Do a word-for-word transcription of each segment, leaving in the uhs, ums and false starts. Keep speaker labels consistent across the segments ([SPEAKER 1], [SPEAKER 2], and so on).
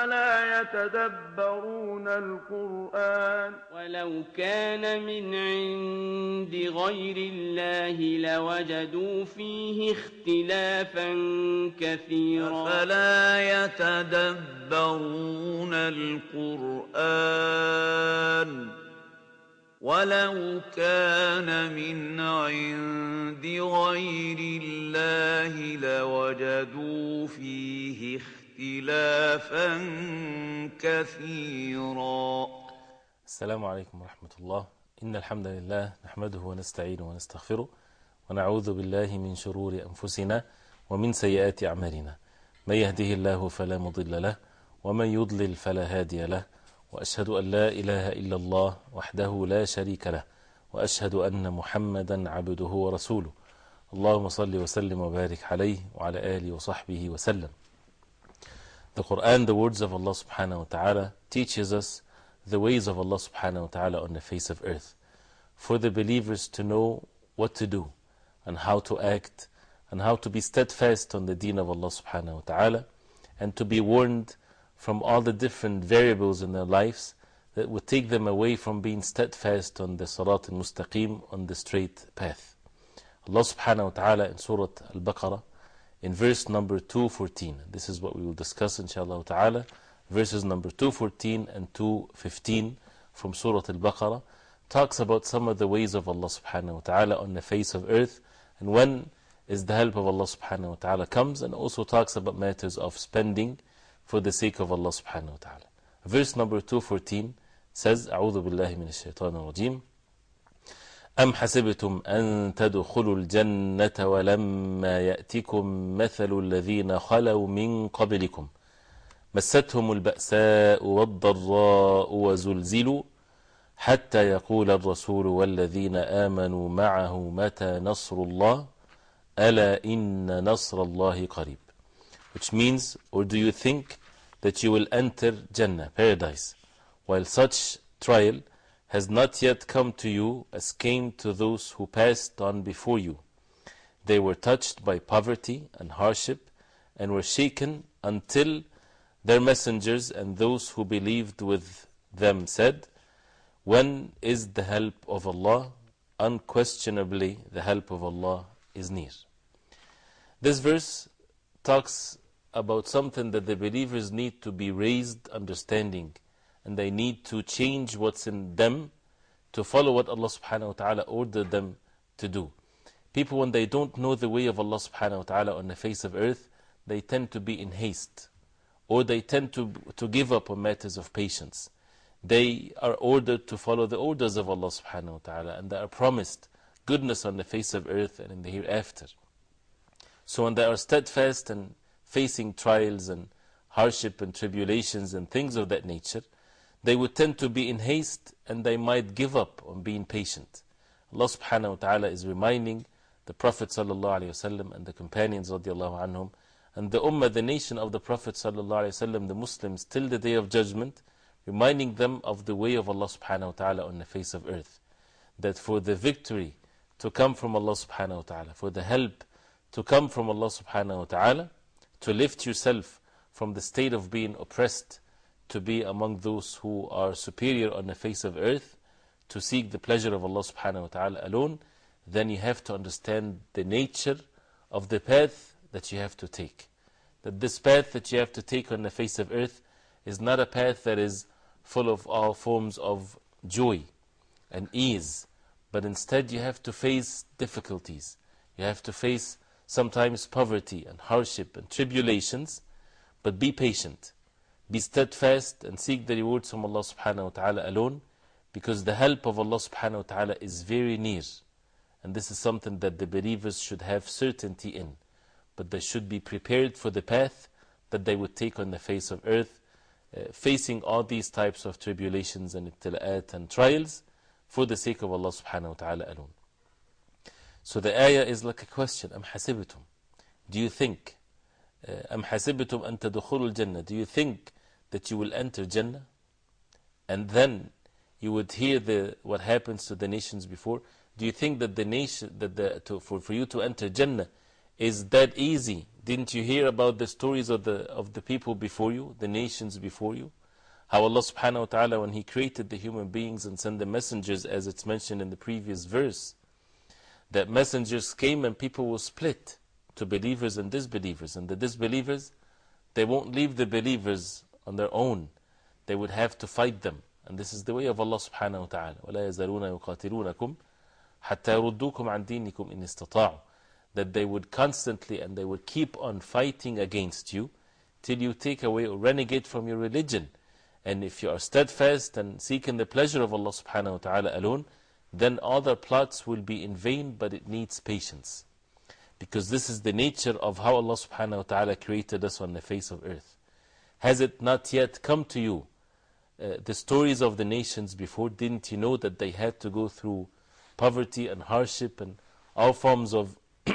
[SPEAKER 1] أفلا يتدبرون القرآن
[SPEAKER 2] ولو كان من عند غير الله لوجدوا فيه اختلافا كثيرا
[SPEAKER 3] أفلا يتدبرون القرآن ولو كان من عند غير الله لوجدوا فيه اختلافا كثيرا.
[SPEAKER 4] السلام عليكم ورحمة الله. إن الحمد لله نحمده ونستعينه ونستغفره ونعوذ بالله من شرور أنفسنا ومن سيئات أعمالنا. من يهده الله فلا مضل له ومن يضلل فلا هادي له، وأشهد أن لا إله إلا الله وحده لا شريك له، وأشهد أن محمدا عبده ورسوله. اللهم صل وسلم وبارك عليه وعلى آله وصحبه وسلم. The Quran, the words of Allah subhanahu wa ta'ala, teaches us the ways of Allah subhanahu wa ta'ala on the face of earth, for the believers to know what to do and how to act and how to be steadfast on the deen of Allah subhanahu wa ta'ala, and to be warned from all the different variables in their lives that would take them away from being steadfast on the Sarat al-Mustaqim, on the straight path. Allah subhanahu wa ta'ala in Surah Al-Baqarah, in verse number two fourteen, this is what we will discuss inshallah ta'ala, verses number two fourteen and two fifteen from Surah Al-Baqarah, talks about some of the ways of Allah subhanahu wa ta'ala on the face of earth, and when is the help of Allah subhanahu wa ta'ala comes, and also talks about matters of spending for the sake of Allah subhanahu wa ta'ala. Verse number two fourteen says, أعوذ بالله من الشيطان الرجيم أم حسبتم أن تدخلوا الجنة ولما يأتكم مثل الذين خلوا من قبلكم مستهم البأساء والضراء وزلزلوا حتى يقول الرسول والذين آمنوا معه متى نصر الله ألا إن نصر الله قريب. Which means, or do you think that you will enter Jannah, paradise, while such trial has not yet come to you as came to those who passed on before you? They were touched by poverty and hardship and were shaken until their messengers and those who believed with them said, when is the help of Allah? Unquestionably the help of Allah is near. This verse talks about something that the believers need to be raised understanding, and they need to change what's in them to follow what Allah subhanahu wa ta'ala ordered them to do. People, when they don't know the way of Allah subhanahu wa ta'ala on the face of earth, they tend to be in haste, or they tend to, to give up on matters of patience. They are ordered to follow the orders of Allah subhanahu wa ta'ala, and they are promised goodness on the face of earth and in the hereafter. So when they are steadfast and facing trials and hardship and tribulations and things of that nature, they would tend to be in haste and they might give up on being patient. Allah subhanahu wa ta'ala is reminding the Prophet sallallahu alayhi wa sallam and the companions radiallahu anhum and the ummah, the nation of the Prophet sallallahu alayhi wa sallam, the Muslims, till the day of judgment, reminding them of the way of Allah subhanahu wa ta'ala on the face of earth. That for the victory to come from Allah subhanahu wa ta'ala, for the help to come from Allah subhanahu wa ta'ala, to lift yourself from the state of being oppressed to be among those who are superior on the face of earth, to seek the pleasure of Allah subhanahu wa ta'ala alone, then you have to understand the nature of the path that you have to take. That this path that you have to take on the face of earth is not a path that is full of all forms of joy and ease, but instead you have to face difficulties. You have to face sometimes poverty and hardship and tribulations, but be patient. Be steadfast and seek the rewards from Allah subhanahu wa ta'ala alone, because the help of Allah subhanahu wa ta'ala is very near. And this is something that the believers should have certainty in. But they should be prepared for the path that they would take on the face of earth, uh, facing all these types of tribulations and ibtila'at and trials for the sake of Allah subhanahu wa ta'ala alone. So the ayah is like a question. Am hasibitum? Do you think? Am hasibitum an tadkhulul jannah? Do you think that you will enter Jannah? And then you would hear the, what happens to the nations before. Do you think that the nation, that the, to, for, for you to enter Jannah, is that easy. Didn't you hear about the stories of the, of the people before you, the nations before you? How Allah subhanahu wa ta'ala, when He created the human beings and sent the messengers, as it's mentioned in the previous verse, that messengers came and people will split to believers and disbelievers. And the disbelievers, they won't leave the believers on their own. They would have to fight them. And this is the way of Allah subhanahu wa ta'ala. وَلَا يَزَالُونَ يُقَاتِلُونَكُمْ حَتَّى يَرُدُّوكُمْ عَنْ دِينِكُمْ إِنِ اسْتَطَاعُوا. That they would constantly and they would keep on fighting against you till you take away or renegade from your religion. And if you are steadfast and seeking the pleasure of Allah subhanahu wa ta'ala alone, then all their plots will be in vain, but it needs patience. Because this is the nature of how Allah subhanahu wa ta'ala created us on the face of earth. Has it not yet come to you uh, the stories of the nations before? Didn't you know that they had to go through poverty and hardship and all forms of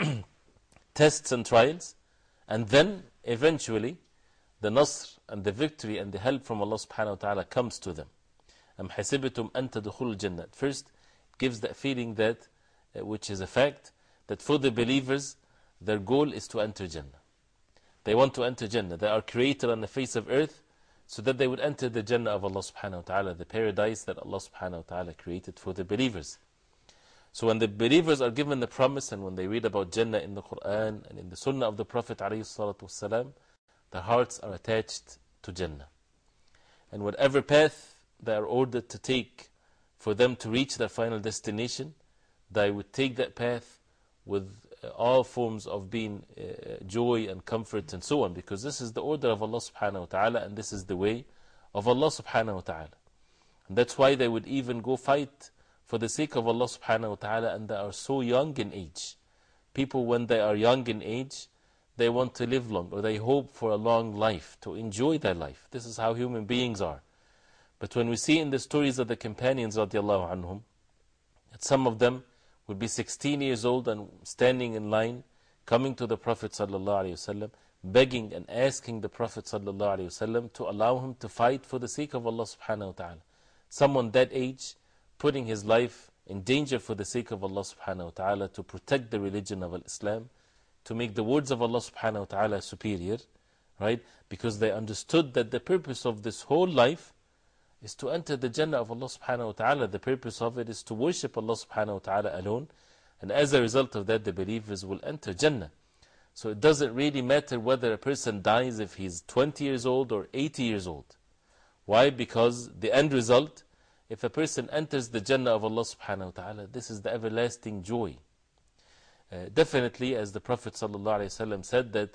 [SPEAKER 4] tests and trials? And then eventually the Nasr and the victory and the help from Allah subhanahu wa ta'ala comes to them. أَمْ حَسِبْتُمْ أَن تَدْخُلُوا الْجَنَّةِ. At first it gives that feeling that, uh, which is a fact, that for the believers their goal is to enter Jannah. They want to enter Jannah. They are created on the face of earth so that they would enter the Jannah of Allah subhanahu wa ta'ala, the paradise that Allah subhanahu wa ta'ala created for the believers. So when the believers are given the promise and when they read about Jannah in the Quran and in the Sunnah of the Prophet alayhi salatu wasalam, their hearts are attached to Jannah. And whatever path they are ordered to take for them to reach their final destination, they would take that path with uh, all forms of being uh, joy and comfort and so on, because this is the order of Allah subhanahu wa ta'ala and this is the way of Allah subhanahu wa ta'ala. And that's why they would even go fight for the sake of Allah subhanahu wa ta'ala, and they are so young in age. People, when they are young in age, they want to live long, or they hope for a long life, to enjoy their life. This is how human beings are. But when we see in the stories of the companions radiallahu anhum, that some of them would be sixteen years old and standing in line, coming to the Prophet sallallahu alaihi wasallam, begging and asking the Prophet sallallahu alaihi wasallam to allow him to fight for the sake of Allah subhanahu wa ta'ala. Someone that age, putting his life in danger for the sake of Allah subhanahu wa ta'ala, to protect the religion of Islam, to make the words of Allah subhanahu wa ta'ala superior, right? Because they understood that the purpose of this whole life is to enter the Jannah of Allah subhanahu wa ta'ala. The purpose of it is to worship Allah subhanahu wa ta'ala alone. And as a result of that, the believers will enter Jannah. So it doesn't really matter whether a person dies if he's twenty years old or eighty years old. Why? Because the end result, if a person enters the Jannah of Allah subhanahu wa ta'ala, this is the everlasting joy. Uh, definitely, as the Prophet sallallahu alaihi wasallam said, that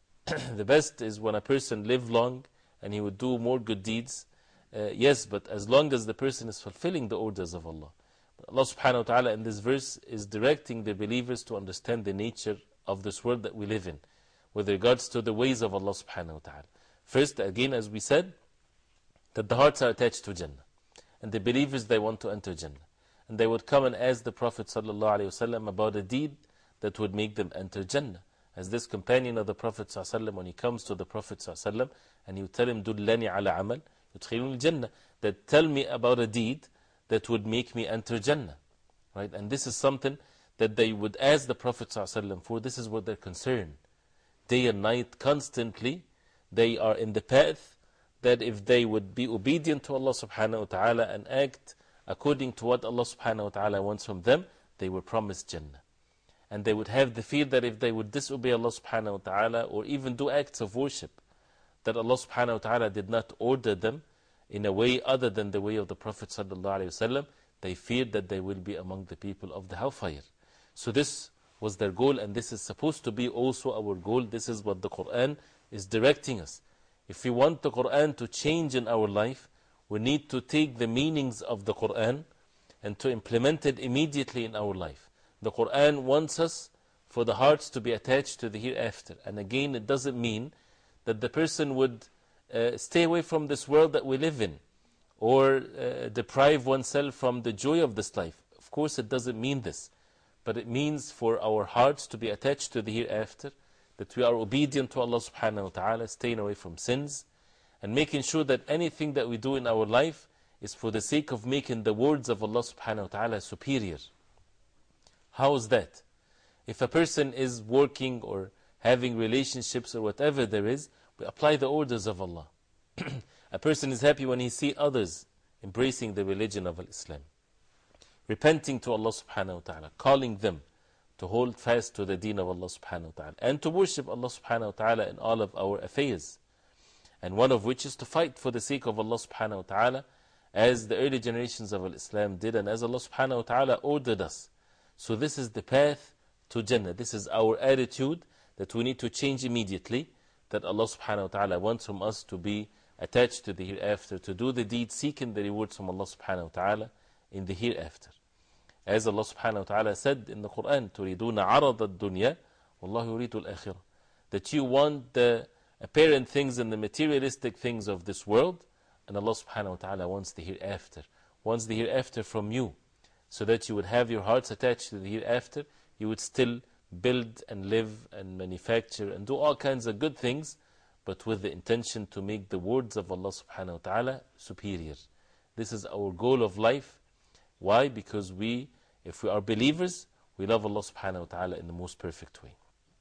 [SPEAKER 4] the best is when a person live long and he would do more good deeds. Uh, yes, but as long as the person is fulfilling the orders of Allah. But Allah subhanahu wa ta'ala in this verse is directing the believers to understand the nature of this world that we live in, with regards to the ways of Allah subhanahu wa ta'ala. First, again, as we said, that the hearts are attached to Jannah. And the believers, they want to enter Jannah. And they would come and ask the Prophet sallallahu alaihi wasallam about a deed that would make them enter Jannah. As this companion of the Prophet sallallahu alaihi wasallam, when he comes to the Prophet sallallahu alaihi wasallam, and he would tell him, Dullani ala amal yudkhiluni Jannah, that tell me about a deed that would make me enter Jannah. Right? And this is something that they would ask the Prophet sallallahu alaihi wasallam for. This is what they're concerned. Day and night, constantly, they are in the path that if they would be obedient to Allah subhanahu wa ta'ala and act according to what Allah subhanahu wa ta'ala wants from them, they were promised Jannah. And they would have the fear that if they would disobey Allah subhanahu wa ta'ala or even do acts of worship that Allah subhanahu wa ta'ala did not order them in a way other than the way of the Prophet sallallahu alaihi wasallam, they feared that they will be among the people of the hellfire. So this was their goal, and this is supposed to be also our goal. This is what the Quran is directing us. If we want the Quran to change in our life, we need to take the meanings of the Quran and to implement it immediately in our life. The Quran wants us for the hearts to be attached to the hereafter. And again, it doesn't mean that the person would uh, stay away from this world that we live in, or uh, deprive oneself from the joy of this life. Of course, it doesn't mean this. But it means for our hearts to be attached to the hereafter, that we are obedient to Allah subhanahu wa ta'ala, staying away from sins, and making sure that anything that we do in our life is for the sake of making the words of Allah subhanahu wa ta'ala superior. How is that? If a person is working or having relationships or whatever there is, we apply the orders of Allah. A person is happy when he sees others embracing the religion of Islam, repenting to Allah subhanahu wa ta'ala, calling them to hold fast to the deen of Allah subhanahu wa ta'ala, and to worship Allah subhanahu wa ta'ala in all of our affairs. And one of which is to fight for the sake of Allah subhanahu wa ta'ala, as the early generations of Islam did, and as Allah subhanahu wa ta'ala ordered us. So this is the path to Jannah. This is our attitude that we need to change immediately, that Allah subhanahu wa ta'ala wants from us to be attached to the hereafter, to do the deed seeking the rewards from Allah subhanahu wa ta'ala in the hereafter. As Allah subhanahu wa ta'ala said in the Quran, تُرِيدُونَ عَرَضَ الدُّنْيَا وَاللَّهُ يُرِيدُ الْآخِرَةِ, that you want the apparent things and the materialistic things of this world, and Allah subhanahu wa ta'ala wants the hereafter, wants the hereafter from you, so that you would have your hearts attached to the hereafter, you would still build and live and manufacture and do all kinds of good things, but with the intention to make the words of Allah subhanahu wa ta'ala superior. This is our goal of life. Why? Because we, if we are believers, we love Allah subhanahu wa ta'ala in the most perfect way.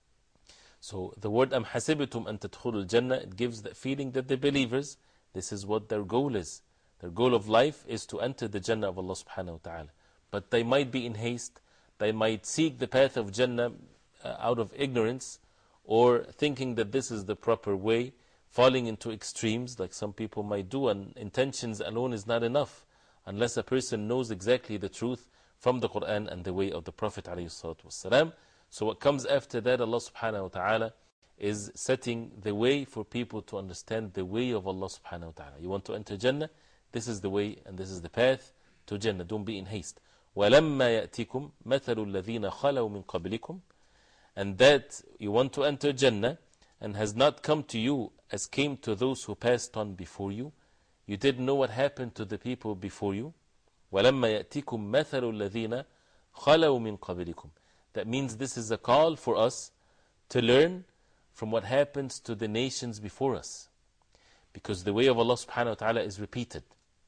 [SPEAKER 4] So the word أَمْ حَسِبْتُمْ أَن تَدْخُلُوا الْجَنَّةِ, it gives the feeling that the believers, this is what their goal is. Their goal of life is to enter the Jannah of Allah subhanahu wa ta'ala. But they might be in haste, they might seek the path of Jannah uh, out of ignorance, or thinking that this is the proper way, falling into extremes like some people might do, and intentions alone is not enough unless a person knows exactly the truth from the Quran and the way of the Prophet ﷺ. So what comes after that, Allah subhanahu wa ta'ala is setting the way for people to understand the way of Allah subhanahu wa ta'ala. You want to enter Jannah? This is the way and this is the path to Jannah. Don't be in haste. وَلَمَّا يَأْتِكُمْ مَثَلُ الَّذِينَ خَلَوْا مِنْ قَبْلِكُمْ, and that you want to enter Jannah and has not come to you as came to those who passed on before you. You didn't know what happened to the people before you. وَلَمَّا يَأْتِكُمْ مَثَلُ الَّذِينَ خَلَوْا مِنْ قَبْلِكُمْ. That means this is a call for us to learn from what happens to the nations before us. Because the way of Allah subhanahu wa ta'ala is repeated.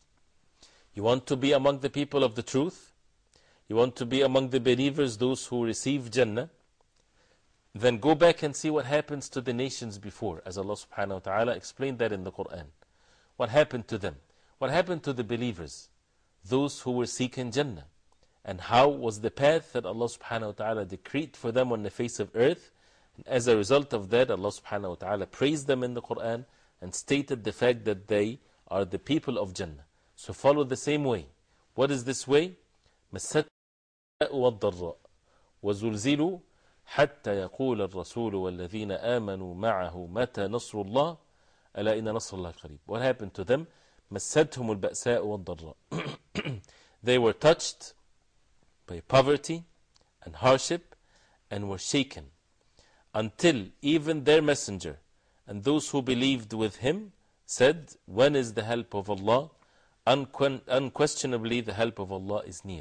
[SPEAKER 4] You want to be among the people of the truth, you want to be among the believers, those who receive Jannah, then go back and see what happens to the nations before, as Allah subhanahu wa ta'ala explained that in the Quran. What happened to them? What happened to the believers? Those who were seeking Jannah. And how was the path that Allah subhanahu wa ta'ala decreed for them on the face of earth? And as a result of that, Allah subhanahu wa ta'ala praised them in the Quran and stated the fact that they are the people of Jannah. So follow the same way. What is this way? مَسَّتْ وَالضَّرَّاءُ وَزُلْزِلُوا حَتَّى يَقُولَ الرَّسُولُ وَالَّذِينَ آمَنُوا مَعَهُ مَتَى نَصْرُ اللَّهِ أَلَا إِنَّ نَصْرَ اللَّهِ قَرِيبٌ. What happened to them? مَسَّتْهُمُ الْبَأْسَاءُ وَالضَّرَّاءُ. They were touched by poverty and hardship and were shaken, until even their messenger and those who believed with him said, when is the help of Allah? Unque unquestionably the help of Allah is near.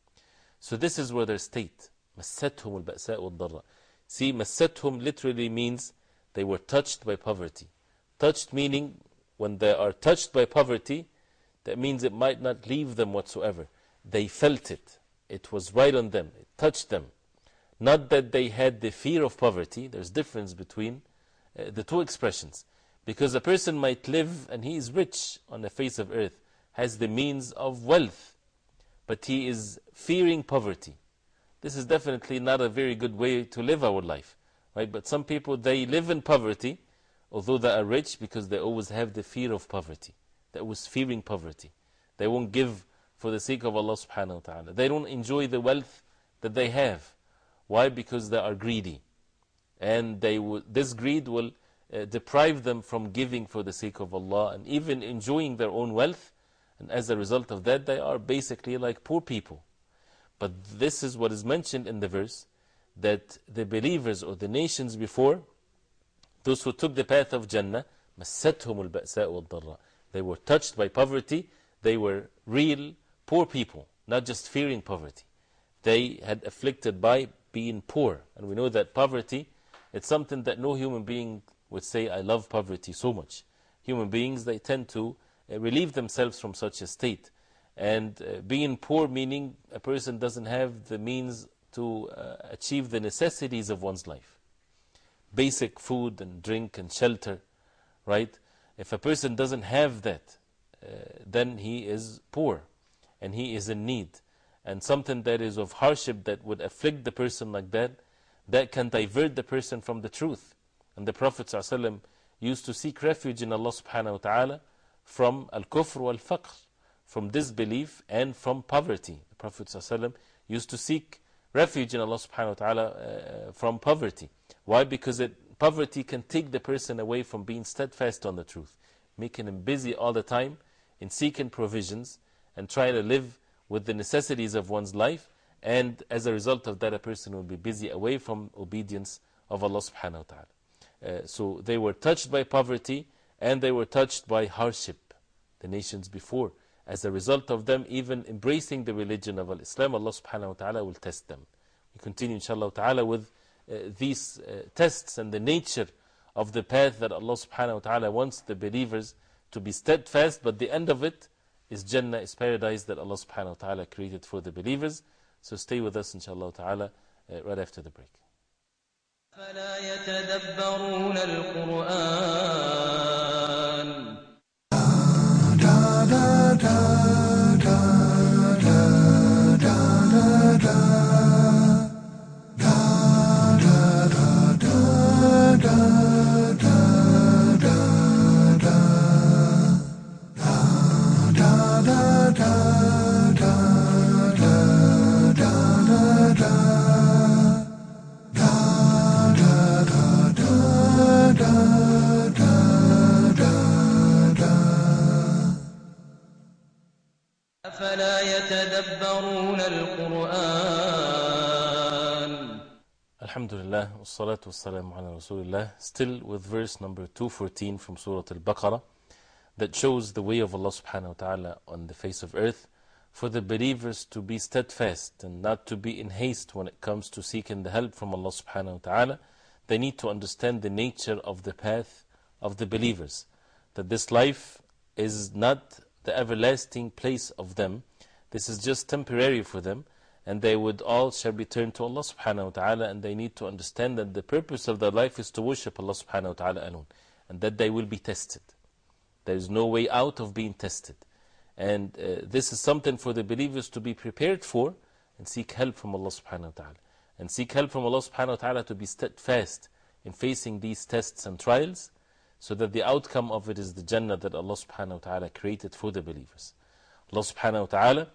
[SPEAKER 4] So this is where their state. مَسَّتْهُمُ الْبَأْسَاءُ وَالضَّرَّاءُ. See, مَسَّتْهُم literally means they were touched by poverty. Touched meaning, when they are touched by poverty, that means it might not leave them whatsoever. They felt it. It was right on them. It touched them. Not that they had the fear of poverty. There's difference between uh, the two expressions. Because a person might live and he is rich on the face of earth, has the means of wealth, but he is fearing poverty. This is definitely not a very good way to live our life. Right? But some people, they live in poverty, although they are rich, because they always have the fear of poverty. They always fearing poverty. They won't give for the sake of Allah subhanahu wa ta'ala. They don't enjoy the wealth that they have. Why? Because they are greedy. And they will, this greed will uh, deprive them from giving for the sake of Allah and even enjoying their own wealth. And as a result of that, they are basically like poor people. But this is what is mentioned in the verse, that the believers or the nations before, those who took the path of Jannah, مَسَّتْهُمُ الْبَأْسَاءُ وَالضَّرَّاءُ. They were touched by poverty. They were real poor people, not just fearing poverty. They had afflicted by being poor. And we know that poverty, it's something that no human being would say, I love poverty so much. Human beings, they tend to uh, relieve themselves from such a state. And uh, being poor meaning a person doesn't have the means to uh, achieve the necessities of one's life. Basic food and drink and shelter, right? If a person doesn't have that, uh, then he is poor and he is in need. And something that is of hardship that would afflict the person like that, that can divert the person from the truth. And the Prophet ﷺ used to seek refuge in Allah subhanahu wa ta'ala from al-kufr wal-faqr, from disbelief and from poverty. The Prophet ﷺ used to seek refuge in Allah subhanahu wa ta'ala uh, from poverty. Why? Because it, poverty can take the person away from being steadfast on the truth, making him busy all the time in seeking provisions and trying to live with the necessities of one's life, and as a result of that a person will be busy away from obedience of Allah subhanahu wa ta'ala. Uh, so they were touched by poverty and they were touched by hardship, the nations before. As a result of them even embracing the religion of Islam, Allah subhanahu wa ta'ala will test them. We continue inshallah ta'ala with uh, these uh, tests and the nature of the path that Allah subhanahu wa ta'ala wants the believers to be steadfast, but the end of it is Jannah, is paradise that Allah subhanahu wa ta'ala created for the believers. So stay with us inshallah ta'ala uh, right after the break.
[SPEAKER 2] فلا يتدبرون القرآن أفلا يتدبرون القرآن.
[SPEAKER 4] Alhamdulillah, wassalatu wassalamu ala Rasulillah. Still with verse number two fourteen from Surah Al-Baqarah, that shows the way of Allah subhanahu wa ta'ala on the face of earth for the believers to be steadfast and not to be in haste when it comes to seeking the help from Allah subhanahu wa ta'ala. They need to understand the nature of the path of the believers, that this life is not the everlasting place of them. This is just temporary for them, and they would all shall return to Allah subhanahu wa ta'ala, and they need to understand that the purpose of their life is to worship Allah subhanahu wa ta'ala alone, and that they will be tested. There is no way out of being tested. And uh, this is something for the believers to be prepared for and seek help from Allah subhanahu wa ta'ala. And seek help from Allah subhanahu wa ta'ala to be steadfast in facing these tests and trials, so that the outcome of it is the Jannah that Allah subhanahu wa ta'ala created for the believers. Allah subhanahu wa ta'ala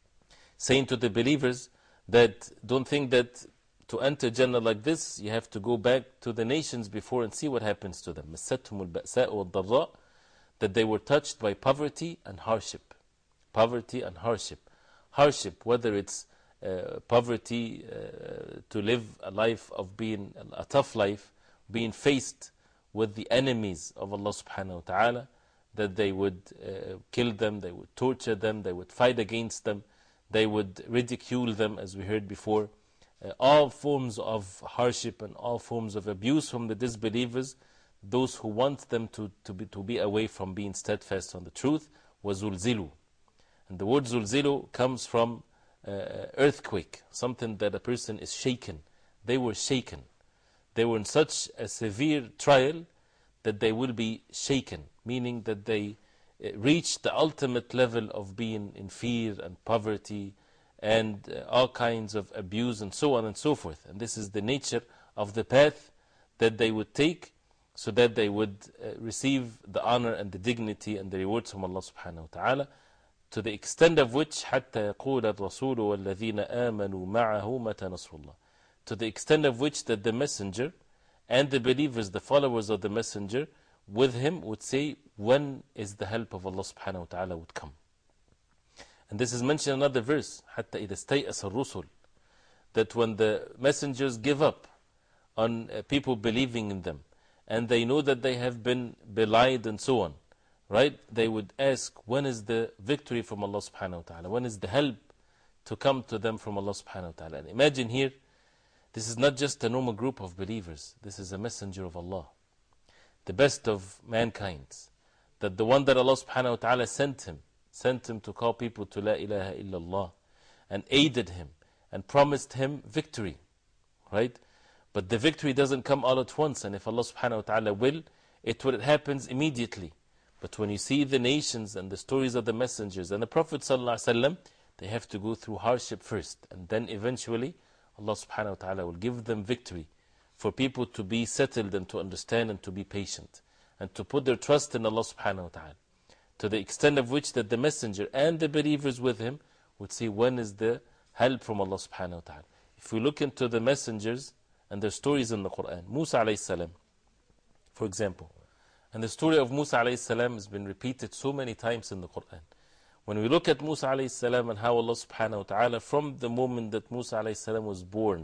[SPEAKER 4] saying to the believers that don't think that to enter Jannah like this, you have to go back to the nations before and see what happens to them. مَسَّتْهُمُ الْبَأْسَاءُ وَالضَّرَّاءُ, that they were touched by poverty and hardship. Poverty and hardship. Hardship, whether it's uh, poverty uh, to live a life of being a tough life, being faced with the enemies of Allah subhanahu wa ta'ala, that they would uh, kill them, they would torture them, they would fight against them, they would ridicule them, as we heard before. Uh, all forms of hardship and all forms of abuse from the disbelievers, those who want them to, to, be, to be away from being steadfast on the truth, was zulzilu. And the word zulzilu comes from uh, earthquake, something that a person is shaken. They were shaken. They were in such a severe trial that they will be shaken, meaning that they reach the ultimate level of being in fear and poverty and uh, all kinds of abuse and so on and so forth. And this is the nature of the path that they would take, so that they would uh, receive the honor and the dignity and the rewards from Allah subhanahu wa ta'ala, to the extent of which حَتَّى يَقُولَ الرَّسُولُ وَالَّذِينَ آمَنُوا مَعَهُ مَتَى نَصْرُ اللَّهِ, to the extent of which that the messenger and the believers, the followers of the messenger with him, would say, when is the help of Allah subhanahu wa ta'ala would come. And this is mentioned in another verse, حَتَّى إِذَا اسْتَيْأَسَ الرُّسُلُ, that when the messengers give up on uh, people believing in them, and they know that they have been belied and so on, right? They would ask, when is the victory from Allah subhanahu wa ta'ala? When is the help to come to them from Allah subhanahu wa ta'ala? And imagine here, this is not just a normal group of believers. This is a messenger of Allah, the best of mankind. That the one that Allah subhanahu wa ta'ala sent him, sent him to call people to La ilaha illallah, and aided him, and promised him victory, right? But the victory doesn't come all at once, and if Allah subhanahu wa ta'ala will, it will happen immediately. But when you see the nations and the stories of the messengers and the Prophet sallallahu alaihi wasallam, they have to go through hardship first, and then eventually Allah subhanahu wa ta'ala will give them victory, for people to be settled and to understand and to be patient and to put their trust in Allah subhanahu wa ta'ala, to the extent of which that the messenger and the believers with him would say, when is the help from Allah subhanahu wa ta'ala? If we look into the messengers and their stories in the Quran, Musa alayhi salam, for example, and the story of Musa alayhi salam has been repeated so many times in the Quran. When we look at Musa alayhi salam and how Allah subhanahu wa ta'ala, from the moment that Musa alayhi salam was born,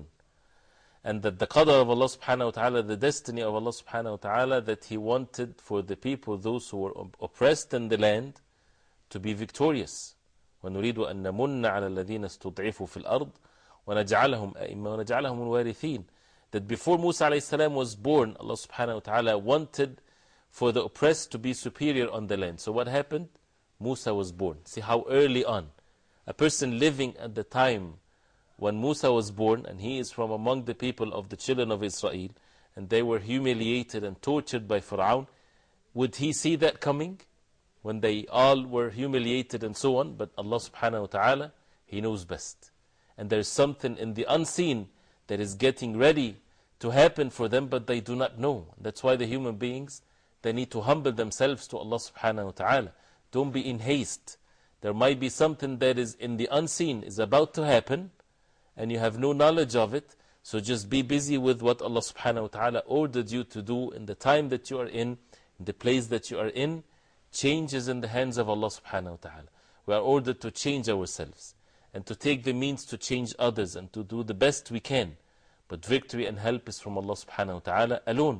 [SPEAKER 4] and that the qadr of Allah subhanahu wa ta'ala, the destiny of Allah subhanahu wa ta'ala, that He wanted for the people, those who were oppressed in the land, to be victorious. وَنُرِيدُ أَن نَمُنَّ عَلَى الَّذِينَ اسْتُضْعِفُوا فِي الْأَرْضِ وَنَجْعَلَهُمْ أَئِمَّةً وَنَجْعَلَهُمُ الْوَارِثِينَ. That before Musa alayhi salam was born, Allah subhanahu wa ta'ala wanted for the oppressed to be superior on the land. So what happened? Musa was born. See how early on. A person living at the time when Musa was born, and he is from among the people of the children of Israel, and they were humiliated and tortured by Pharaoh, would he see that coming? When they all were humiliated and so on, but Allah subhanahu wa ta'ala, He knows best. And there is something in the unseen that is getting ready to happen for them, but they do not know. That's why the human beings, they need to humble themselves to Allah subhanahu wa ta'ala. Don't be in haste. There might be something that is in the unseen, is about to happen, and you have no knowledge of it. So just be busy with what Allah subhanahu wa ta'ala ordered you to do in the time that you are in, in the place that you are in. Change is in the hands of Allah subhanahu wa ta'ala. We are ordered to change ourselves and to take the means to change others and to do the best we can. But victory and help is from Allah subhanahu wa ta'ala alone.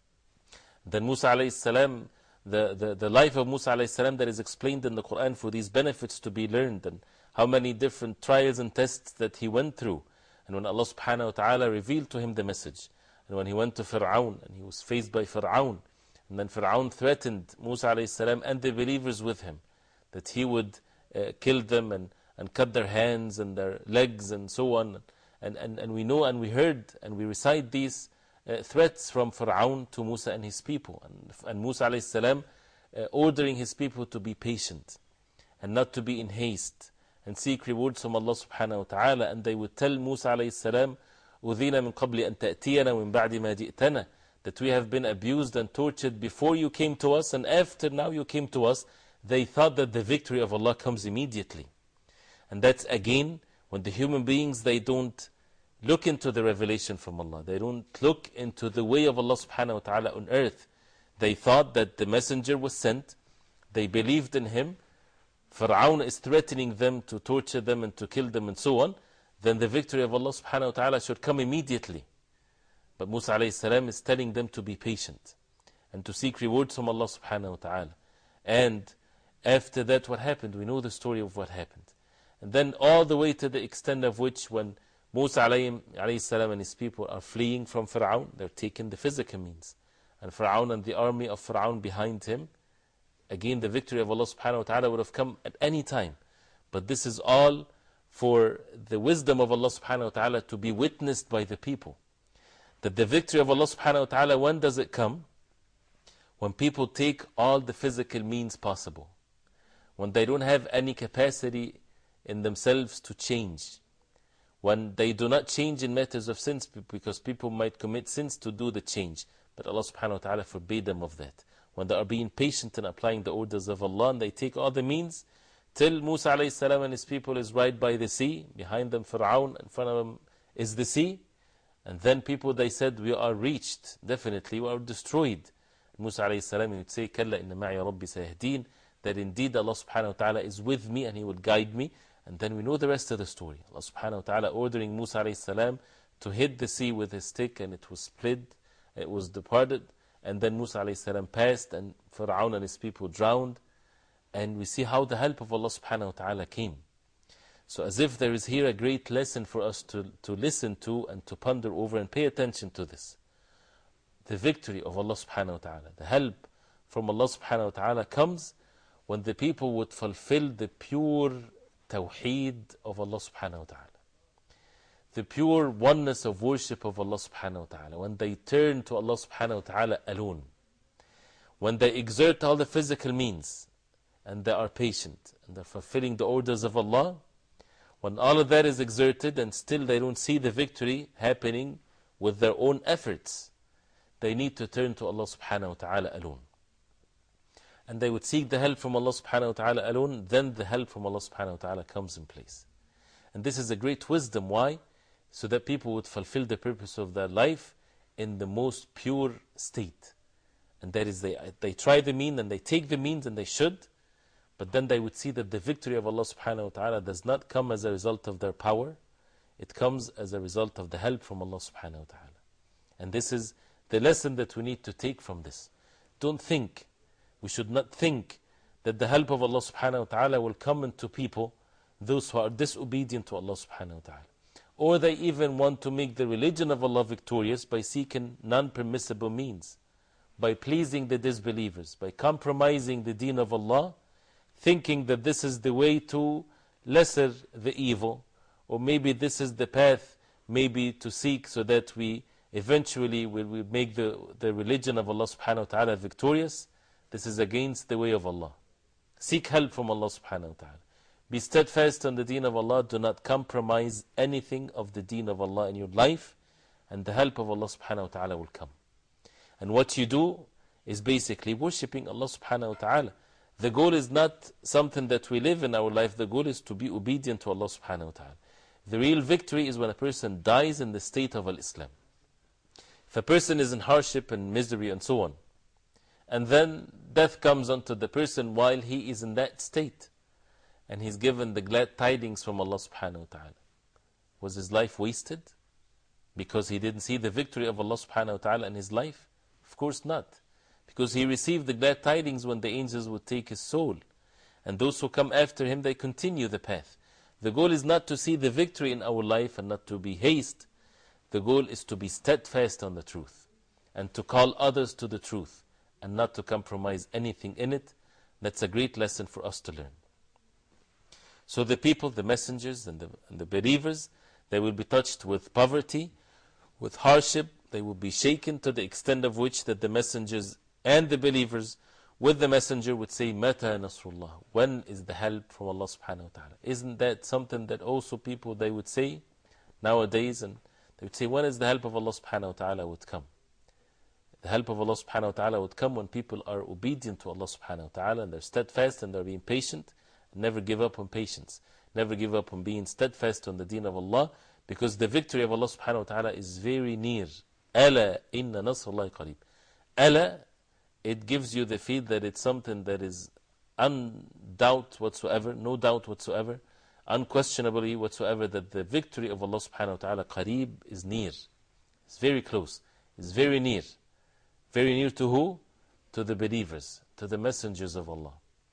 [SPEAKER 4] Then Musa alayhi salam, the, the, the life of Musa alayhi salam that is explained in the Quran for these benefits to be learned, and how many different trials and tests that he went through. And when Allah subhanahu wa ta'ala revealed to him the message, and when he went to Fir'aun and he was faced by Fir'aun, and then Fir'aun threatened Musa alayhi salam and the believers with him that he would uh, kill them and, and cut their hands and their legs and so on. And, and, and we know and we heard and we recite these uh, threats from Fir'aun to Musa and his people. And, and Musa alayhi salam uh, ordering his people to be patient and not to be in haste and seek rewards from Allah subhanahu wa ta'ala. And they would tell Musa alayhi salam, أُذِينَ مِن قَبْلِ أَن تَأْتِيَنَا وَمِن بَعْدِ مَا جِئْتَنَا, that we have been abused and tortured before you came to us, and after now you came to us. They thought that the victory of Allah comes immediately. And that's again when the human beings, they don't look into the revelation from Allah. They don't look into the way of Allah subhanahu wa ta'ala on earth. They thought that the messenger was sent. They believed in him. Fir'aun is threatening them to torture them and to kill them and so on. Then the victory of Allah subhanahu wa ta'ala should come immediately. But Musa alayhi salam is telling them to be patient and to seek rewards from Allah subhanahu wa ta'ala. And after that, what happened? We know the story of what happened. And then all the way to the extent of which when Musa alayhi salam and his people are fleeing from Fir'aun, they're taking the physical means. And Fir'aun and the army of Fir'aun behind him, again the victory of Allah subhanahu wa ta'ala would have come at any time. But this is all for the wisdom of Allah subhanahu wa ta'ala to be witnessed by the people. That the victory of Allah subhanahu wa ta'ala, when does it come? When people take all the physical means possible. When they don't have any capacity in themselves to change. When they do not change in matters of sins, because people might commit sins to do the change. But Allah subhanahu wa ta'ala forbade them of that. When they are being patient and applying the orders of Allah, and they take all the means, till Musa alayhi salam and his people is right by the sea, behind them Fir'aun, in front of them is the sea. And then people, they said, we are reached, definitely, we are destroyed. Musa alayhi salam would say, كَلَّا إِنَّ مَعِيَ رَبِّ سَيَهْدِينَ, that indeed Allah subhanahu wa ta'ala is with me and He would guide me. And then we know the rest of the story. Allah subhanahu wa ta'ala ordering Musa alayhi salam to hit the sea with his stick, and it was split, it was departed. And then Musa alayhi salam passed, and Fir'aun and his people drowned. And we see how the help of Allah subhanahu wa ta'ala came. So as if there is here a great lesson for us to, to listen to and to ponder over and pay attention to this. The victory of Allah subhanahu wa ta'ala, the help from Allah subhanahu wa ta'ala comes when the people would fulfill the pure tawheed of Allah subhanahu wa ta'ala. the pure oneness of worship of Allah subhanahu wa ta'ala, when they turn to Allah subhanahu wa ta'ala alone, when they exert all the physical means, and they are patient, and they're fulfilling the orders of Allah, when all of that is exerted and still they don't see the victory happening with their own efforts, they need to turn to Allah subhanahu wa ta'ala alone. And they would seek the help from Allah subhanahu wa ta'ala alone, then the help from Allah subhanahu wa ta'ala comes in place. And this is a great wisdom. Why? So that people would fulfill the purpose of their life in the most pure state. And that is, they, they try the means and they take the means, and they should, but then they would see that the victory of Allah subhanahu wa ta'ala does not come as a result of their power. It comes as a result of the help from Allah subhanahu wa ta'ala. And this is the lesson that we need to take from this. Don't think, we should not think that the help of Allah subhanahu wa ta'ala will come into people, those who are disobedient to Allah subhanahu wa ta'ala. Or they even want to make the religion of Allah victorious by seeking non-permissible means, by pleasing the disbelievers, by compromising the deen of Allah, thinking that this is the way to lesser the evil, or maybe this is the path maybe to seek so that we eventually will we make the, the religion of Allah subhanahu wa ta'ala victorious. This is against the way of Allah. Seek help from Allah subhanahu wa ta'ala. Be steadfast on the deen of Allah. Do not compromise anything of the deen of Allah in your life, and the help of Allah subhanahu wa ta'ala will come. And what you do is basically worshipping Allah subhanahu wa ta'ala. The goal is not something that we live in our life. The goal is to be obedient to Allah subhanahu wa ta'ala. The real victory is when a person dies in the state of Al-Islam. If a person is in hardship and misery and so on, and then death comes unto the person while he is in that state, and he's given the glad tidings from Allah subhanahu wa ta'ala, was his life wasted? Because he didn't see the victory of Allah subhanahu wa ta'ala in his life? Of course not. Because he received the glad tidings when the angels would take his soul. And those who come after him, they continue the path. The goal is not to see the victory in our life and not to be hasty. The goal is to be steadfast on the truth, and to call others to the truth, and not to compromise anything in it. That's a great lesson for us to learn. So the people, the messengers and the, and the believers, they will be touched with poverty, with hardship. They will be shaken to the extent of which that the messengers and the believers with the messenger would say, Mata Nasrullah, when is the help from Allah subhanahu wa ta'ala? Isn't that something that also people, they would say nowadays? And they would say, when is the help of Allah subhanahu wa ta'ala would come? The help of Allah subhanahu wa ta'ala would come when people are obedient to Allah subhanahu wa ta'ala, and they're steadfast and they're being patient. Never give up on patience. Never give up on being steadfast on the deen of Allah, because the victory of Allah subhanahu wa ta'ala is very near. Ala inna nasrullahi qareeb. Ala, it gives you the feel that it's something that is undoubt whatsoever, no doubt whatsoever, unquestionably whatsoever, that the victory of Allah subhanahu wa ta'ala, qareeb, is near. It's very close. It's very near. Very near to who? To the believers, to the messengers of Allah.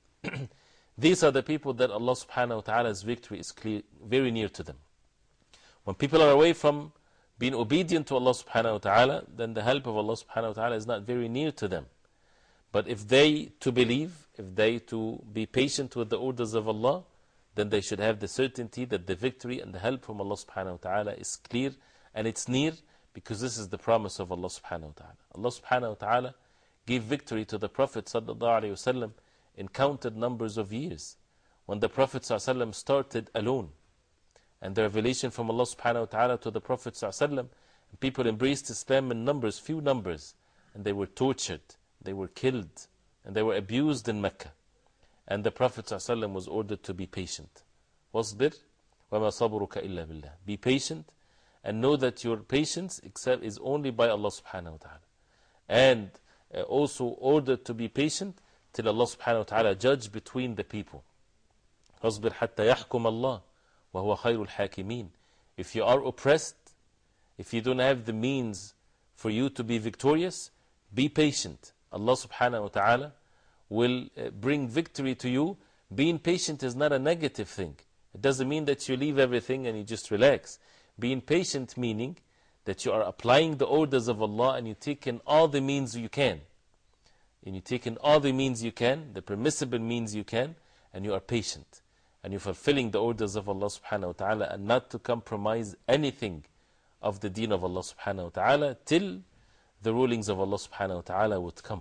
[SPEAKER 4] These are the people that Allah subhanahu wa ta'ala's victory is clear, very near to them. When people are away from being obedient to Allah subhanahu wa ta'ala, then the help of Allah subhanahu wa ta'ala is not very near to them. But if they to believe, if they to be patient with the orders of Allah, then they should have the certainty that the victory and the help from Allah subhanahu wa ta'ala is clear, and it's near, because this is the promise of Allah subhanahu wa ta'ala. Allah subhanahu wa ta'ala gave victory to the Prophet sallallahu alayhi wa sallam in counted numbers of years. When the Prophet sallallahu alayhi wa sallam started alone, and the revelation from Allah subhanahu wa ta'ala to the Prophet sallallahu alayhi wa sallam, people embraced Islam in numbers, few numbers, and they were tortured, they were killed, and they were abused in Mecca. And the Prophet sallallahu alayhi wa sallam was ordered to be patient. وَاصْبِرْ وَمَا صَبْرُكَ إِلَّا بِاللَّهِ. Be patient, and know that your patience except is only by Allah subhanahu wa ta'ala. And uh, also ordered to be patient till Allah subhanahu wa ta'ala judge between the people. فَاصْبِرْ حَتَّى يَحْكُمَ اللَّهُ وَهُوَ خَيْرُ الْحَاكِمِينَ. If you are oppressed, if you don't have the means for you to be victorious, be patient. Allah subhanahu wa ta'ala will uh, bring victory to you. Being patient is not a negative thing. It doesn't mean that you leave everything and you just relax. Being patient meaning that you are applying the orders of Allah, and you take in all the means you can. And you take in all the means you can, the permissible means you can, and you are patient. and you're fulfilling the orders of Allah subhanahu wa ta'ala, and not to compromise anything of the deen of Allah subhanahu wa ta'ala till the rulings of Allah subhanahu wa ta'ala would come.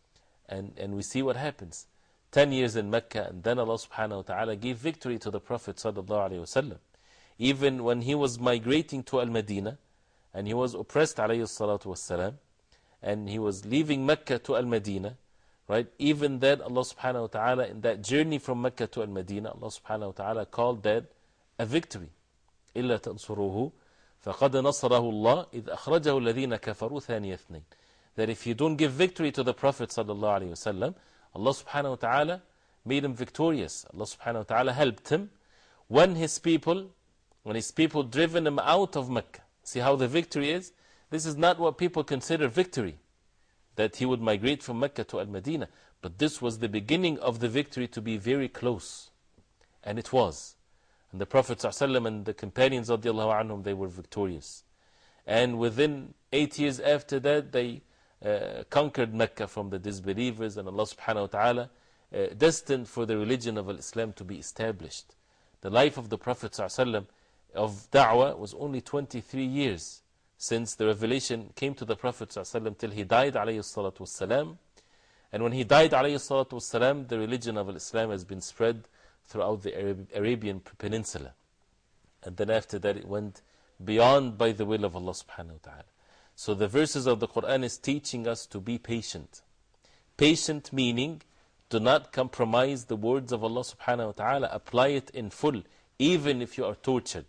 [SPEAKER 4] And, and we see what happens. Ten years in Mecca, and then Allah subhanahu wa ta'ala gave victory to the Prophet sallallahu alayhi wa sallam. Even when he was migrating to Al-Madinah, and he was oppressed alayhi salatu wassalam, and he was leaving Mecca to Al-Madinah, right? Even then Allah subhanahu wa ta'ala, in that journey from Mecca to Al-Madinah, Allah subhanahu wa ta'ala called that a victory. إِلَّا تَنْصُرُوهُ فَقَدْ نَصَرَهُ اللَّهِ إِذْ أَخْرَجَهُ الَّذِينَ كَفَرُوا ثَانِيَ اثْنَيْنِ. That if you don't give victory to the Prophet sallallahu alayhi wa sallam, Allah subhanahu wa ta'ala made him victorious. Allah subhanahu wa ta'ala helped him when his people, when his people driven him out of Mecca. See how the victory is? This is not what people consider victory, that he would migrate from Mecca to Al-Madinah. But this was the beginning of the victory to be very close. And it was. And the Prophet ﷺ and the companions radiallahu anhum, they were victorious. And within eight years after that, they uh, conquered Mecca from the disbelievers, and Allah subhanahu wa ta'ala uh, destined for the religion of Islam to be established. The life of the Prophet ﷺ of da'wah was only twenty-three years since the revelation came to the Prophet ﷺ till he died alayhi salatu wassalam. And when he died alayhi salatu wassalam, the religion of Islam has been spread throughout the Arab Arabian Peninsula. And then after that it went beyond by the will of Allah subhanahu wa ta'ala. So the verses of the Quran is teaching us to be patient. Patient meaning, do not compromise the words of Allah subhanahu wa ta'ala. Apply it in full, even if you are tortured.